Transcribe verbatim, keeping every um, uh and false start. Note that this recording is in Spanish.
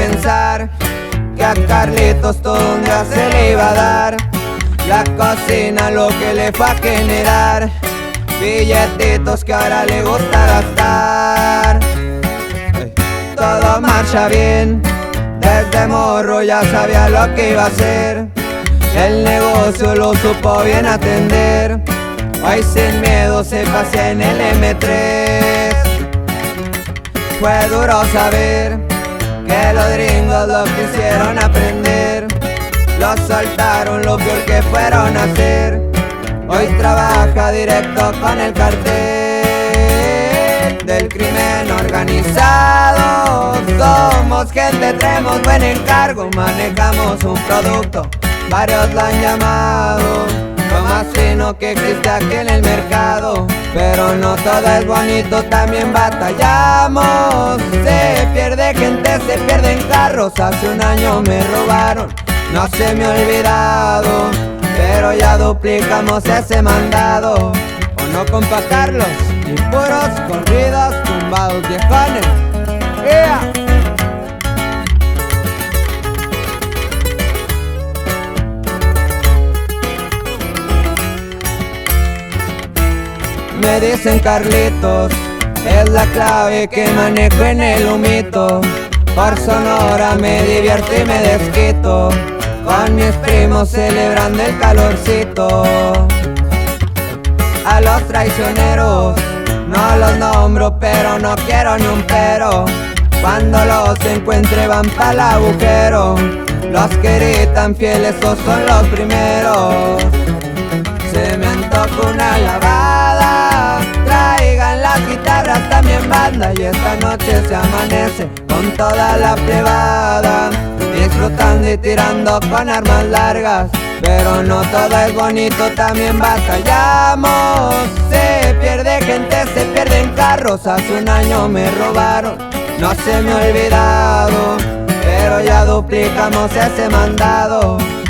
pensar que a Carlitos todo un día se le iba a dar. La cocina lo que le fue a generar billetitos que ahora le gusta gastar. Todo marcha bien, desde morro ya sabía lo que iba a hacer. El negocio lo supo bien atender. Hoy sin miedo se pasea en el eme tres. Fue duro saber que los gringos lo quisieron aprender. Lo soltaron lo peor que fueron a hacer. Hoy trabaja directo con el cartel del crimen organizado. Somos gente, tenemos buen encargo, manejamos un producto, varios lo han llamado lo más fino que existe aquí en el mercado. Pero no todo es bonito, también batallamos. Se pierde gente, se pierden carros. Hace un año me robaron, no se me ha olvidado, pero ya duplicamos ese mandado. ¿O no, compa Carlos? Y puros corridos tumbados viejones. ¡Ea! Me dicen Carlitos, es la clave que manejo en el humito. Por Sonora me divierto y me desquito, con mis primos celebrando el calorcito. A los traicioneros no los nombro, pero no quiero ni un pero. Cuando los encuentre van pa'l agujero. Los que gritan fieles, esos son los primeros. Se me antoja una lavada, traigan las guitarras, también banda. Y esta noche se amanece con toda la plebada, disfrutando y tirando con armas largas. Pero no todo es bonito, también batallamos. Se pierde gente, se pierden carros. Hace un año me robaron, no se me ha olvidado, pero ya duplicamos ese mandado.